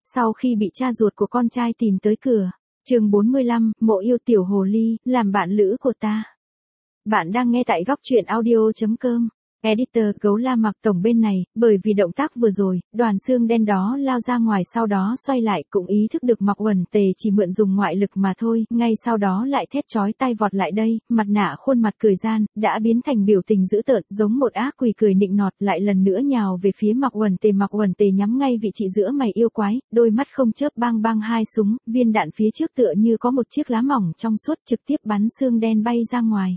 sau khi bị cha ruột của con trai tìm tới cửa. Chương 45, Mộ yêu tiểu hồ ly, làm bạn lữ của ta. Bạn đang nghe tại góc truyện audio.com. Editor Gấu La Mặc Tổng bên này, bởi vì động tác vừa rồi, đoàn xương đen đó lao ra ngoài sau đó xoay lại cũng ý thức được Mạc Uẩn Tề chỉ mượn dùng ngoại lực mà thôi, ngay sau đó lại thét chói tai vọt lại đây, mặt nạ khuôn mặt cười gian, đã biến thành biểu tình dữ tợn, giống một ác quỷ cười nịnh nọt, lại lần nữa nhào về phía Mạc Uẩn Tề nhắm ngay vị trí giữa mày yêu quái, đôi mắt không chớp bang bang hai súng, viên đạn phía trước tựa như có một chiếc lá mỏng trong suốt trực tiếp bắn xương đen bay ra ngoài.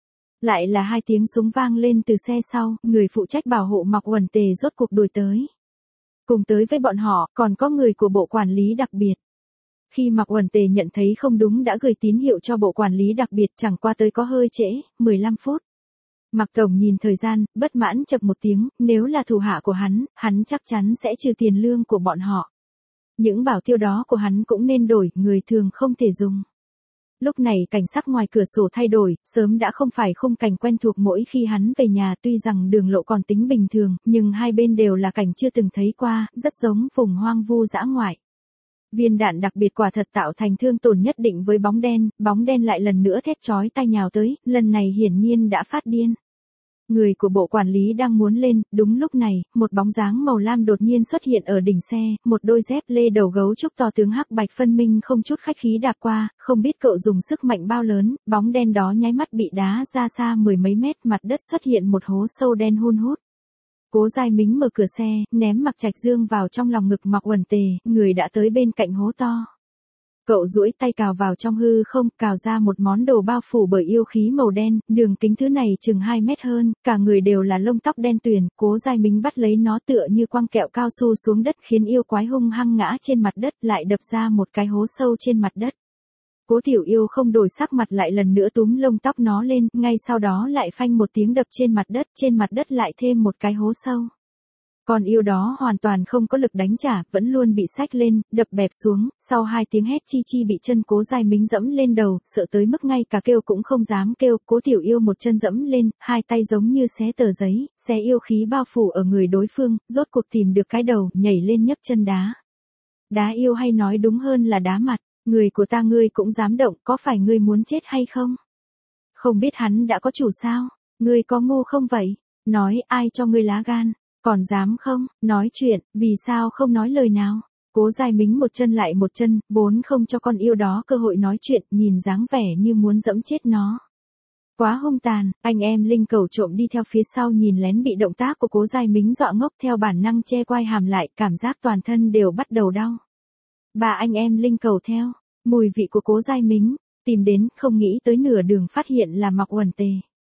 Lại là hai tiếng súng vang lên từ xe sau, người phụ trách bảo hộ Mạc Uẩn Tề rốt cuộc đuổi tới. Cùng tới với bọn họ, còn có người của bộ quản lý đặc biệt. Khi Mạc Uẩn Tề nhận thấy không đúng đã gửi tín hiệu cho bộ quản lý đặc biệt, chẳng qua tới có hơi trễ, 15 phút. Mạc Tổng nhìn thời gian, bất mãn chập một tiếng, nếu là thủ hạ của hắn chắc chắn sẽ trừ tiền lương của bọn họ. Những bảo tiêu đó của hắn cũng nên đổi, người thường không thể dùng. Lúc này cảnh sắc ngoài cửa sổ thay đổi, sớm đã không phải khung cảnh quen thuộc mỗi khi hắn về nhà, tuy rằng đường lộ còn tính bình thường, nhưng hai bên đều là cảnh chưa từng thấy qua, rất giống vùng hoang vu dã ngoại. Viên đạn đặc biệt quả thật tạo thành thương tổn nhất định với bóng đen lại lần nữa thét chói tai nhào tới, lần này hiển nhiên đã phát điên. Người của bộ quản lý đang muốn lên, đúng lúc này, một bóng dáng màu lam đột nhiên xuất hiện ở đỉnh xe, một đôi dép lê đầu gấu trúc to tướng hắc bạch phân minh không chút khách khí đạp qua, không biết cậu dùng sức mạnh bao lớn, bóng đen đó nháy mắt bị đá ra xa mười mấy mét, mặt đất xuất hiện một hố sâu đen hun hút. Cố Giai Mính mở cửa xe, ném Mạc Trạch Dương vào trong lòng ngực Mạc Uẩn Tề, người đã tới bên cạnh hố to. Cậu duỗi tay cào vào trong hư không, cào ra một món đồ bao phủ bởi yêu khí màu đen, đường kính thứ này chừng 2 mét hơn, cả người đều là lông tóc đen tuyền, Cố Giai Mính bắt lấy nó tựa như quăng kẹo cao su xuống đất khiến yêu quái hung hăng ngã trên mặt đất, lại đập ra một cái hố sâu trên mặt đất. Cố Tiểu Yêu không đổi sắc mặt lại lần nữa túm lông tóc nó lên, ngay sau đó lại phanh một tiếng đập trên mặt đất lại thêm một cái hố sâu. Con yêu đó hoàn toàn không có lực đánh trả, vẫn luôn bị xách lên, đập bẹp xuống, sau 2 tiếng hét chi chi bị chân Cố Giai Mính dẫm lên đầu, sợ tới mức ngay cả kêu cũng không dám kêu, Cố Tiểu Yêu một chân dẫm lên, hai tay giống như xé tờ giấy, xé yêu khí bao phủ ở người đối phương, rốt cuộc tìm được cái đầu, nhảy lên nhấc chân đá. Đá yêu hay nói đúng hơn là đá mặt, người của ta ngươi cũng dám động, có phải ngươi muốn chết hay không? Không biết hắn đã có chủ sao? Ngươi có ngu không vậy? Nói ai cho ngươi lá gan? Còn dám không, nói chuyện, vì sao không nói lời nào? Cố Giai Mính một chân lại một chân, vốn không cho con yêu đó cơ hội nói chuyện, nhìn dáng vẻ như muốn dẫm chết nó. Quá hung tàn, anh em Linh Cẩu trộm đi theo phía sau nhìn lén bị động tác của Cố Giai Mính dọa ngốc, theo bản năng che quai hàm lại, cảm giác toàn thân đều bắt đầu đau. Ba anh em Linh Cẩu theo, mùi vị của Cố Giai Mính, tìm đến, không nghĩ tới nửa đường phát hiện là Mạc Uẩn Tề.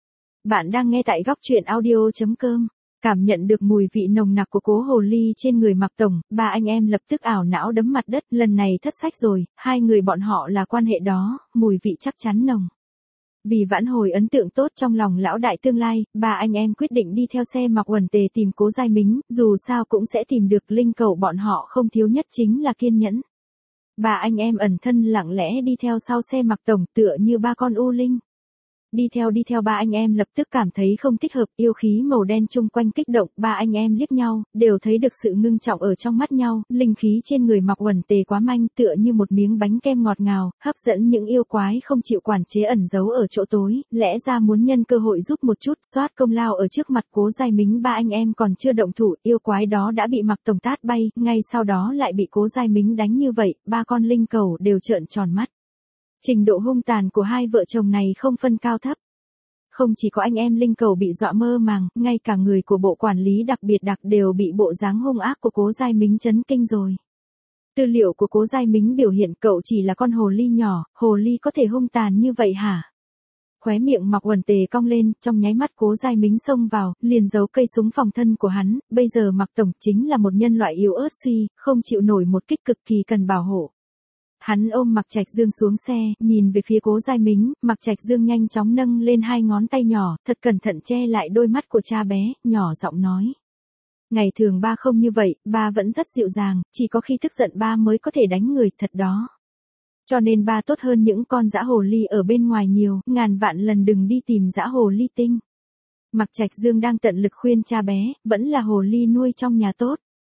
Bạn đang nghe tại góc truyện audio.com. Cảm nhận được mùi vị nồng nặc của Cố Hồ Ly trên người Mạc Tổng, ba anh em lập tức ảo não đấm mặt đất, lần này thất sách rồi, hai người bọn họ là quan hệ đó, mùi vị chắc chắn nồng. Vì vãn hồi ấn tượng tốt trong lòng lão đại tương lai, ba anh em quyết định đi theo xe Mạc Uẩn Tề tìm Cố Giai Mính, dù sao cũng sẽ tìm được. Linh Cẩu bọn họ không thiếu nhất chính là kiên nhẫn. Ba anh em ẩn thân lặng lẽ đi theo sau xe Mạc Tổng tựa như ba con u linh. Đi theo ba anh em lập tức cảm thấy không thích hợp, yêu khí màu đen chung quanh kích động, ba anh em liếc nhau, đều thấy được sự ngưng trọng ở trong mắt nhau, linh khí trên người Mạc Uẩn Tề quá manh, tựa như một miếng bánh kem ngọt ngào, hấp dẫn những yêu quái không chịu quản chế ẩn giấu ở chỗ tối, lẽ ra muốn nhân cơ hội giúp một chút, soát công lao ở trước mặt Cố Giai Mính. Ba anh em còn chưa động thủ, yêu quái đó đã bị Mạc Tổng tát bay, ngay sau đó lại bị Cố Giai Mính đánh như vậy, ba con linh cẩu đều trợn tròn mắt. Trình độ hung tàn của hai vợ chồng này không phân cao thấp. Không chỉ có anh em Linh Cẩu bị dọa mơ màng, ngay cả người của bộ quản lý đặc biệt đều bị bộ dáng hung ác của Cố Giai Mính chấn kinh rồi. Tư liệu của Cố Giai Mính biểu hiện cậu chỉ là con hồ ly nhỏ, hồ ly có thể hung tàn như vậy hả? Khóe miệng Mạc Uẩn Tề cong lên, trong nháy mắt Cố Giai Mính xông vào, liền giấu cây súng phòng thân của hắn, bây giờ Mạc Tổng chính là một nhân loại yếu ớt suy, không chịu nổi một kích cực kỳ cần bảo hộ. Hắn ôm Mạc Trạch Dương xuống xe, nhìn về phía Cố Giai Mính, Mạc Trạch Dương nhanh chóng nâng lên hai ngón tay nhỏ, thật cẩn thận che lại đôi mắt của cha bé, nhỏ giọng nói. Ngày thường ba không như vậy, ba vẫn rất dịu dàng, chỉ có khi tức giận ba mới có thể đánh người, thật đó. Cho nên ba tốt hơn những con dã hồ ly ở bên ngoài nhiều, ngàn vạn lần đừng đi tìm dã hồ ly tinh. Mạc Trạch Dương đang tận lực khuyên cha bé, vẫn là hồ ly nuôi trong nhà tốt.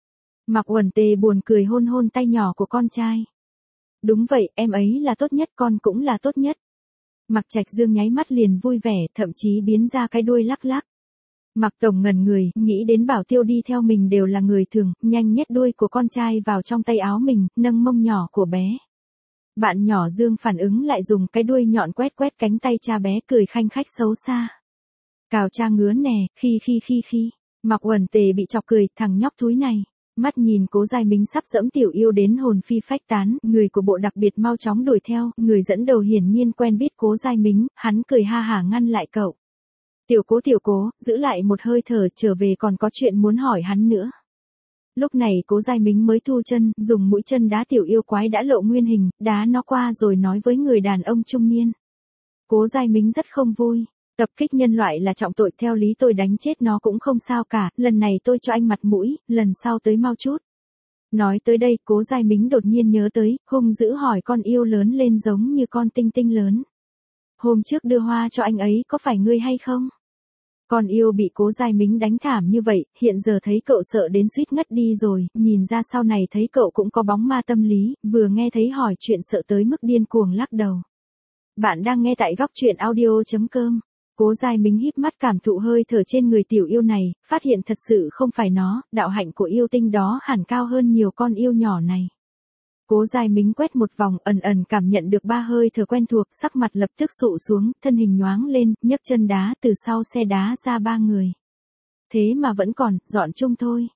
Mạc Uẩn Tề buồn cười hôn hôn tay nhỏ của con trai. Đúng vậy, em ấy là tốt nhất, con cũng là tốt nhất. Mạc Trạch Dương nháy mắt liền vui vẻ, thậm chí biến ra cái đuôi lắc lắc. Mạc Tổng ngẩn người, nghĩ đến Bảo Tiêu đi theo mình đều là người thường, nhanh nhét đuôi của con trai vào trong tay áo mình, nâng mông nhỏ của bé. Bạn nhỏ Dương phản ứng lại dùng cái đuôi nhọn quét quét cánh tay cha bé, cười khanh khách xấu xa. Cào cha ngứa nè, khi. Mạc Uẩn Tề bị chọc cười, thằng nhóc thúi này. Mắt nhìn Cố Giai Mính sắp dẫm Tiểu Yêu đến hồn phi phách tán, người của bộ đặc biệt mau chóng đuổi theo, người dẫn đầu hiển nhiên quen biết Cố Giai Mính, hắn cười ha hả ngăn lại cậu. Tiểu Cố, giữ lại một hơi thở, trở về còn có chuyện muốn hỏi hắn nữa. Lúc này Cố Giai Mính mới thu chân, dùng mũi chân đá Tiểu Yêu quái đã lộ nguyên hình, đá nó qua rồi nói với người đàn ông trung niên. Cố Giai Mính rất không vui. Tập kích nhân loại là trọng tội, theo lý tôi đánh chết nó cũng không sao cả, lần này tôi cho anh mặt mũi, lần sau tới mau chút. Nói tới đây, Cố Giai Mính đột nhiên nhớ tới, hung dữ hỏi con yêu lớn lên giống như con tinh tinh lớn. Hôm trước đưa hoa cho anh ấy có phải ngươi hay không? Con yêu bị Cố Giai Mính đánh thảm như vậy, hiện giờ thấy cậu sợ đến suýt ngất đi rồi, nhìn ra sau này thấy cậu cũng có bóng ma tâm lý, vừa nghe thấy hỏi chuyện sợ tới mức điên cuồng lắc đầu. Bạn đang nghe tại góc truyện audio.com. Cố Giai Mính híp mắt cảm thụ hơi thở trên người Tiểu Yêu này, phát hiện thật sự không phải nó, đạo hạnh của yêu tinh đó hẳn cao hơn nhiều con yêu nhỏ này. Cố Giai Mính quét một vòng, ẩn cảm nhận được ba hơi thở quen thuộc, sắc mặt lập tức sụ xuống, thân hình nhoáng lên, nhấc chân đá từ sau xe đá ra ba người. Thế mà vẫn còn, dọn chung thôi.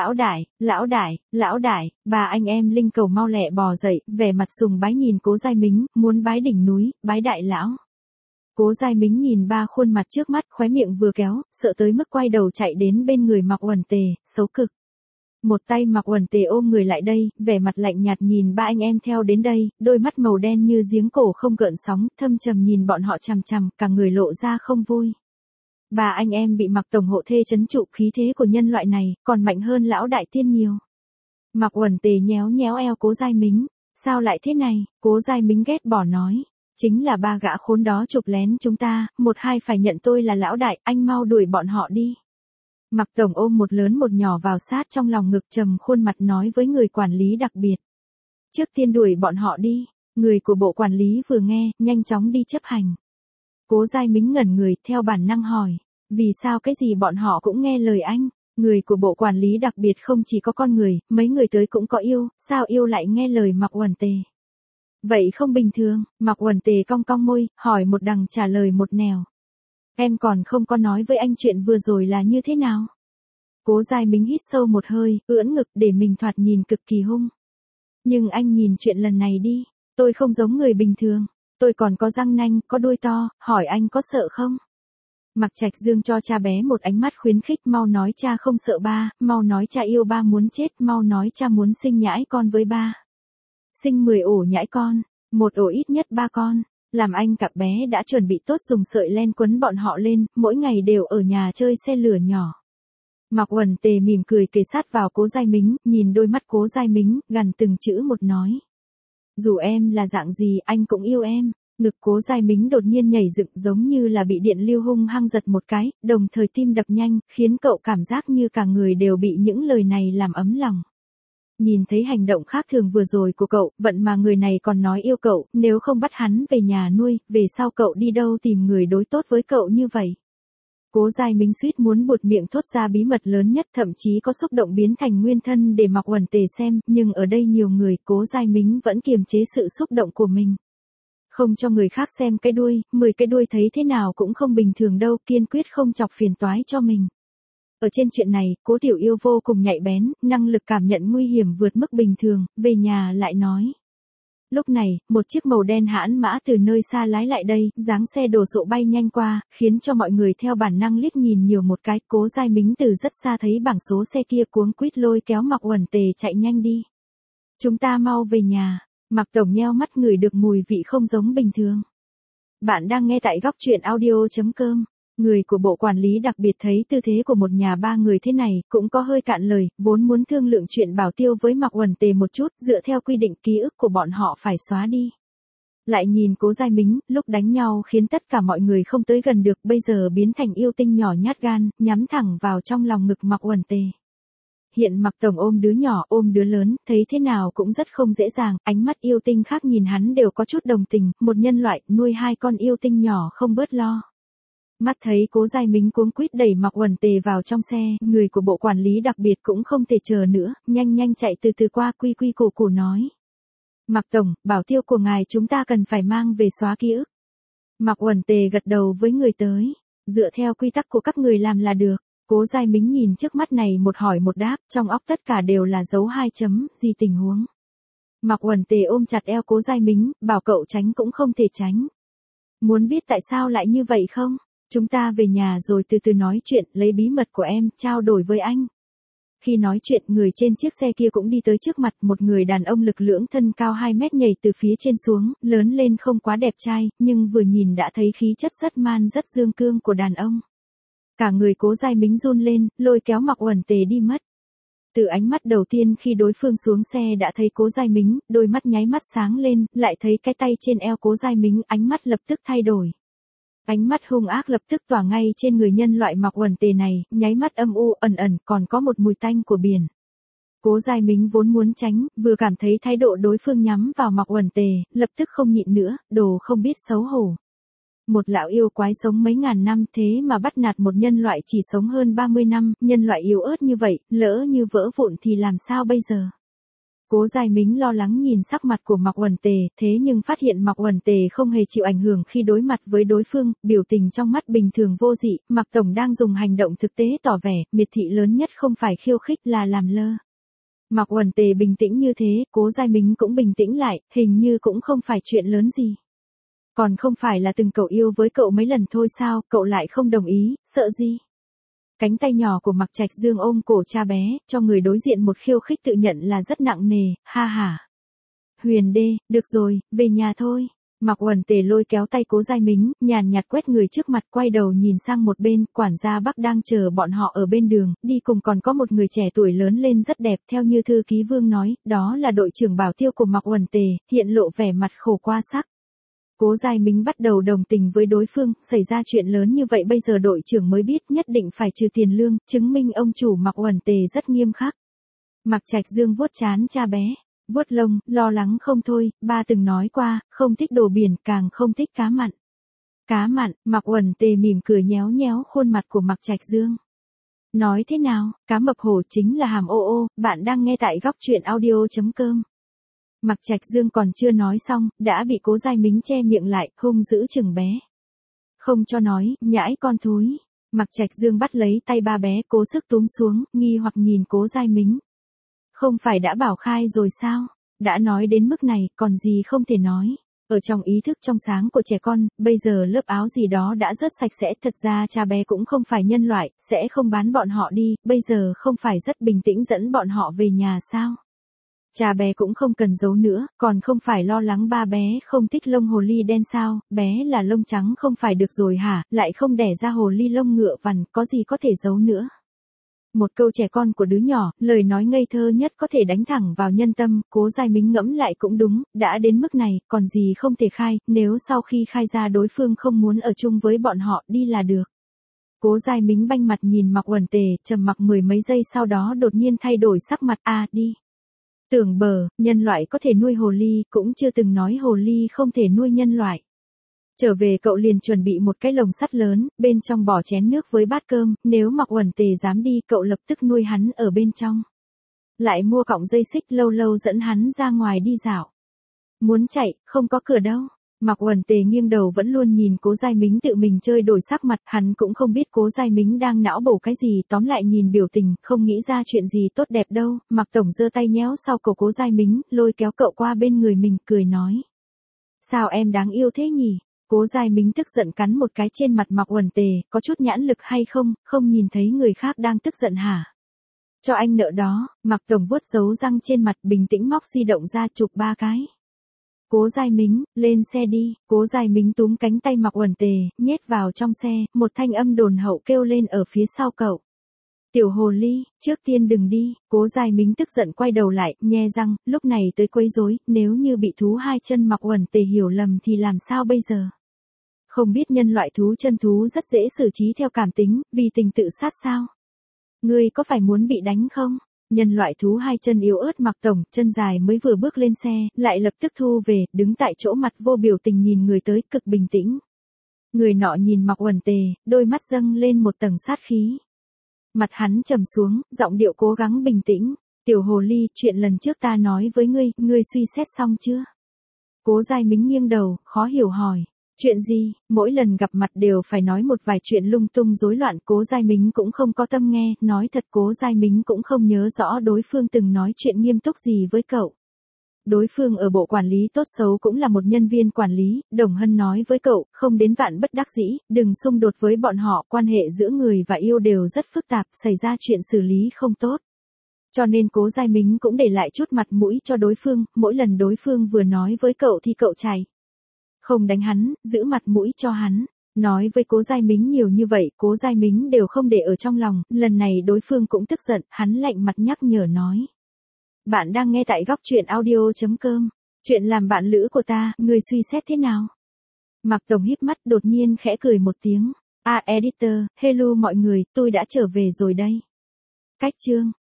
Lão đại, ba anh em Linh Cầu mau lẹ bò dậy, vẻ mặt sùng bái nhìn Cố Giai Mính, muốn bái đỉnh núi, bái đại lão. Cố Giai Mính nhìn ba khuôn mặt trước mắt, khóe miệng vừa kéo, sợ tới mức quay đầu chạy đến bên người Mạc Uẩn Tề, xấu cực. Một tay Mạc Uẩn Tề ôm người lại đây, vẻ mặt lạnh nhạt nhìn ba anh em theo đến đây, đôi mắt màu đen như giếng cổ không gợn sóng, thâm trầm nhìn bọn họ chằm chằm, cả người lộ ra không vui. Ba anh em bị Mạc Tổng hộ thê trấn trụ, khí thế của nhân loại này, còn mạnh hơn lão đại tiên nhiều. Mạc Uẩn Tề nhéo nhéo eo Cố Giai Mính, sao lại thế này? Cố Giai Mính ghét bỏ nói. Chính là ba gã khốn đó chụp lén chúng ta, một hai phải nhận tôi là lão đại, anh mau đuổi bọn họ đi. Mạc Tổng ôm một lớn một nhỏ vào sát trong lòng ngực, trầm khuôn mặt nói với người quản lý đặc biệt. Trước tiên đuổi bọn họ đi, người của bộ quản lý vừa nghe, nhanh chóng đi chấp hành. Cố Giai Mính ngẩn người, theo bản năng hỏi, vì sao cái gì bọn họ cũng nghe lời anh? Người của bộ quản lý đặc biệt không chỉ có con người, mấy người tới cũng có yêu, sao yêu lại nghe lời Mạc Uẩn Tề? Vậy không bình thường, Mạc Uẩn Tề cong cong môi, hỏi một đằng trả lời một nẻo. Em còn không có nói với anh chuyện vừa rồi là như thế nào? Cố Giai Mính hít sâu một hơi, ưỡn ngực để mình thoạt nhìn cực kỳ hung. Nhưng anh nhìn chuyện lần này đi, tôi không giống người bình thường, tôi còn có răng nanh, có đuôi to, hỏi anh có sợ không? Mạc Trạch Dương cho cha bé một ánh mắt khuyến khích, mau nói cha không sợ ba, mau nói cha yêu ba muốn chết, mau nói cha muốn sinh nhãi con với ba. Sinh 10 ổ nhãi con, một ổ ít nhất 3 con, làm anh cặp bé đã chuẩn bị tốt dùng sợi len quấn bọn họ lên, mỗi ngày đều ở nhà chơi xe lửa nhỏ. Mạc Uẩn Tề mỉm cười kề sát vào Cố Giai Mính, nhìn đôi mắt Cố Giai Mính, gằn từng chữ một nói. Dù em là dạng gì anh cũng yêu em. Ngực Cố Giai Mính đột nhiên nhảy dựng giống như là bị điện lưu hung hăng giật một cái, đồng thời tim đập nhanh, khiến cậu cảm giác như cả người đều bị những lời này làm ấm lòng. Nhìn thấy hành động khác thường vừa rồi của cậu, vận mà người này còn nói yêu cậu, nếu không bắt hắn về nhà nuôi, về sau cậu đi đâu tìm người đối tốt với cậu như vậy. Cố Giai Mính suýt muốn buột miệng thốt ra bí mật lớn nhất, thậm chí có xúc động biến thành nguyên thân để Mạc Uẩn Tề xem, nhưng ở đây nhiều người, Cố Giai Mính vẫn kiềm chế sự xúc động của mình. Không cho người khác xem cái đuôi, 10 cái đuôi thấy thế nào cũng không bình thường đâu, kiên quyết không chọc phiền toái cho mình. Ở trên chuyện này, Cố Tiểu Yêu vô cùng nhạy bén, năng lực cảm nhận nguy hiểm vượt mức bình thường, về nhà lại nói. Lúc này, một chiếc màu đen hãn mã từ nơi xa lái lại đây, dáng xe đồ sộ bay nhanh qua, khiến cho mọi người theo bản năng liếc nhìn nhiều một cái. Cố Giai Mính từ rất xa thấy bảng số xe kia cuống quýt lôi kéo Mạc Uẩn Tề chạy nhanh đi. Chúng ta mau về nhà. Mạc Tổng nheo mắt ngửi được mùi vị không giống bình thường. Bạn đang nghe tại góc truyện audio.com. Người của bộ quản lý đặc biệt thấy tư thế của một nhà ba người thế này, cũng có hơi cạn lời, vốn muốn thương lượng chuyện Bảo Tiêu với Mạc Uẩn Tề một chút, dựa theo quy định ký ức của bọn họ phải xóa đi. Lại nhìn Cố Giai Mính, lúc đánh nhau khiến tất cả mọi người không tới gần được, bây giờ biến thành yêu tinh nhỏ nhát gan, nhắm thẳng vào trong lòng ngực Mạc Uẩn Tề. hiện Mạc Tổng ôm đứa nhỏ ôm đứa lớn, thấy thế nào cũng rất không dễ dàng, ánh mắt yêu tinh khác nhìn hắn đều có chút đồng tình, một nhân loại nuôi hai con yêu tinh nhỏ không bớt lo. Mắt thấy Cố Giai Mính cuống quýt đẩy Mạc Uẩn Tề vào trong xe, người của bộ quản lý đặc biệt cũng không thể chờ nữa, nhanh nhanh chạy từ từ qua quy quy củ củ nói. Mạc Tổng, bảo tiêu của ngài chúng ta cần phải mang về xóa ký ức. Mạc Uẩn Tề gật đầu với người tới, dựa theo quy tắc của các người làm là được. Cố Giai Mính nhìn trước mắt này một hỏi một đáp, trong óc tất cả đều là dấu 2 chấm, gì tình huống. Mạc Uẩn Tề ôm chặt eo Cố Giai Mính, bảo cậu tránh cũng không thể tránh. Muốn biết tại sao lại như vậy không? Chúng ta về nhà rồi từ từ nói chuyện, lấy bí mật của em, trao đổi với anh. Khi nói chuyện, người trên chiếc xe kia cũng đi tới trước mặt, một người đàn ông lực lưỡng thân cao 2 mét nhảy từ phía trên xuống, lớn lên không quá đẹp trai, nhưng vừa nhìn đã thấy khí chất rất man rất dương cương của đàn ông. Cả người Cố Giai Mính run lên, lôi kéo Mạc Uẩn Tề đi mất. Từ ánh mắt đầu tiên khi đối phương xuống xe đã thấy Cố Giai Mính, đôi mắt nháy mắt sáng lên, lại thấy cái tay trên eo Cố Giai Mính, ánh mắt lập tức thay đổi. Ánh mắt hung ác lập tức tỏa ngay trên người nhân loại Mạc Uẩn Tề này, nháy mắt âm u ẩn ẩn còn có một mùi tanh của biển. Cố Giai Mính vốn muốn tránh, vừa cảm thấy thái độ đối phương nhắm vào Mạc Uẩn Tề, lập tức không nhịn nữa, đồ không biết xấu hổ. Một lão yêu quái sống mấy ngàn năm thế mà bắt nạt một nhân loại chỉ sống hơn 30 năm, nhân loại yếu ớt như vậy, lỡ như vỡ vụn thì làm sao bây giờ? Cố Giai Mính lo lắng nhìn sắc mặt của Mạc Uẩn Tề, thế nhưng phát hiện Mạc Uẩn Tề không hề chịu ảnh hưởng khi đối mặt với đối phương, biểu tình trong mắt bình thường vô dị, Mạc Tổng đang dùng hành động thực tế tỏ vẻ, miệt thị lớn nhất không phải khiêu khích là làm lơ. Mạc Uẩn Tề bình tĩnh như thế, Cố Giai Mính cũng bình tĩnh lại, hình như cũng không phải chuyện lớn gì. Còn không phải là từng cậu yêu với cậu mấy lần thôi sao, cậu lại không đồng ý, sợ gì? Cánh tay nhỏ của Mạc Trạch Dương ôm cổ cha bé, cho người đối diện một khiêu khích tự nhận là rất nặng nề, ha ha. Huyền đê, được rồi, về nhà thôi. Mạc Uẩn Tề lôi kéo tay Cố Giai Mính, nhàn nhạt quét người trước mặt, quay đầu nhìn sang một bên, quản gia Bắc đang chờ bọn họ ở bên đường, đi cùng còn có một người trẻ tuổi lớn lên rất đẹp, theo như thư ký Vương nói, đó là đội trưởng bảo tiêu của Mạc Uẩn Tề, hiện lộ vẻ mặt khổ qua sắc. Cố Giai Mính bắt đầu đồng tình với đối phương, xảy ra chuyện lớn như vậy bây giờ đội trưởng mới biết nhất định phải trừ tiền lương, chứng minh ông chủ Mạc Uẩn Tề rất nghiêm khắc. Mạc Trạch Dương vuốt trán cha bé, vuốt lông, lo lắng không thôi, ba từng nói qua, không thích đồ biển, càng không thích cá mặn. Cá mặn, Mạc Uẩn Tề mỉm cười nhéo nhéo khuôn mặt của Mạc Trạch Dương. Nói thế nào, cá mập hổ chính là hàm ô ô, bạn đang nghe tại góc truyện audio.com. Mạc Trạch Dương còn chưa nói xong, đã bị Cố Giai Mính che miệng lại, hung dữ chừng bé. Không cho nói, nhãi con thúi. Mạc Trạch Dương bắt lấy tay ba bé, cố sức túm xuống, nghi hoặc nhìn Cố Giai Mính. Không phải đã bảo khai rồi sao? Đã nói đến mức này, còn gì không thể nói. Ở trong ý thức trong sáng của trẻ con, bây giờ lớp áo gì đó đã rất sạch sẽ, thật ra cha bé cũng không phải nhân loại, sẽ không bán bọn họ đi, bây giờ không phải rất bình tĩnh dẫn bọn họ về nhà sao? Cha bé cũng không cần giấu nữa, còn không phải lo lắng ba bé không thích lông hồ ly đen sao, bé là lông trắng không phải được rồi hả, lại không đẻ ra hồ ly lông ngựa vằn, có gì có thể giấu nữa. Một câu trẻ con của đứa nhỏ, lời nói ngây thơ nhất có thể đánh thẳng vào nhân tâm, Cố Giai Mính ngẫm lại cũng đúng, đã đến mức này, còn gì không thể khai, nếu sau khi khai ra đối phương không muốn ở chung với bọn họ đi là được. Cố Giai Mính banh mặt nhìn Mạc Uẩn Tề, trầm mặc mười mấy giây sau đó đột nhiên thay đổi sắc mặt, đi. Tưởng bờ, nhân loại có thể nuôi hồ ly, cũng chưa từng nói hồ ly không thể nuôi nhân loại. Trở về cậu liền chuẩn bị một cái lồng sắt lớn, bên trong bỏ chén nước với bát cơm, nếu Mạc Uẩn Tề dám đi cậu lập tức nuôi hắn ở bên trong. Lại mua cọng dây xích lâu lâu dẫn hắn ra ngoài đi dạo. Muốn chạy, không có cửa đâu. Mạc Uẩn Tề nghiêng đầu vẫn luôn nhìn Cố Giai Mính tự mình chơi đổi sắc mặt, hắn cũng không biết Cố Giai Mính đang não bổ cái gì, tóm lại nhìn biểu tình, không nghĩ ra chuyện gì tốt đẹp đâu. Mạc Tổng giơ tay nhéo sau cổ Cố Giai Mính, lôi kéo cậu qua bên người mình, cười nói. Sao em đáng yêu thế nhỉ? Cố Giai Mính tức giận cắn một cái trên mặt Mạc Uẩn Tề, có chút nhãn lực hay không, không nhìn thấy người khác đang tức giận hả? Cho anh nợ đó, Mạc Tổng vuốt dấu răng trên mặt, bình tĩnh móc di động ra chụp 3 cái. Cố Giai Mính, lên xe đi. Cố Giai Mính túm cánh tay Mạc Uẩn Tề, nhét vào trong xe, một thanh âm đồn hậu kêu lên ở phía sau cậu. Tiểu hồ ly, trước tiên đừng đi. Cố Giai Mính tức giận quay đầu lại, nhe răng, lúc này tới quấy rối, nếu như bị thú hai chân Mạc Uẩn Tề hiểu lầm thì làm sao bây giờ? Không biết nhân loại thú chân thú rất dễ xử trí theo cảm tính, vì tình tự sát sao? Ngươi có phải muốn bị đánh không? Nhân loại thú hai chân yếu ớt Mạc Tổng, chân dài mới vừa bước lên xe, lại lập tức thu về, đứng tại chỗ mặt vô biểu tình nhìn người tới, cực bình tĩnh. Người nọ nhìn Mạc Uẩn Tề, đôi mắt dâng lên một tầng sát khí. Mặt hắn trầm xuống, giọng điệu cố gắng bình tĩnh. Tiểu hồ ly, chuyện lần trước ta nói với ngươi suy xét xong chưa? Cố Giai Mính nghiêng đầu, khó hiểu hỏi. Chuyện gì? Mỗi lần gặp mặt đều phải nói một vài chuyện lung tung rối loạn. Cố Giai Mính cũng không có tâm nghe, nói thật Cố Giai Mính cũng không nhớ rõ đối phương từng nói chuyện nghiêm túc gì với cậu. Đối phương ở bộ quản lý tốt xấu cũng là một nhân viên quản lý, Đồng Hân nói với cậu, không đến vạn bất đắc dĩ, đừng xung đột với bọn họ, quan hệ giữa người và yêu đều rất phức tạp, xảy ra chuyện xử lý không tốt. Cho nên Cố Giai Mính cũng để lại chút mặt mũi cho đối phương, mỗi lần đối phương vừa nói với cậu thì cậu chạy. Không đánh hắn, giữ mặt mũi cho hắn. Nói với Cố Giai Mính nhiều như vậy, Cố Giai Mính đều không để ở trong lòng, lần này đối phương cũng tức giận, hắn lạnh mặt nhắc nhở nói. Bạn đang nghe tại góc truyện audio.com. Chuyện làm bạn lữ của ta, người suy xét thế nào? Mạc Tổng híp mắt đột nhiên khẽ cười một tiếng. Editor, hello mọi người, tôi đã trở về rồi đây. Cách chương.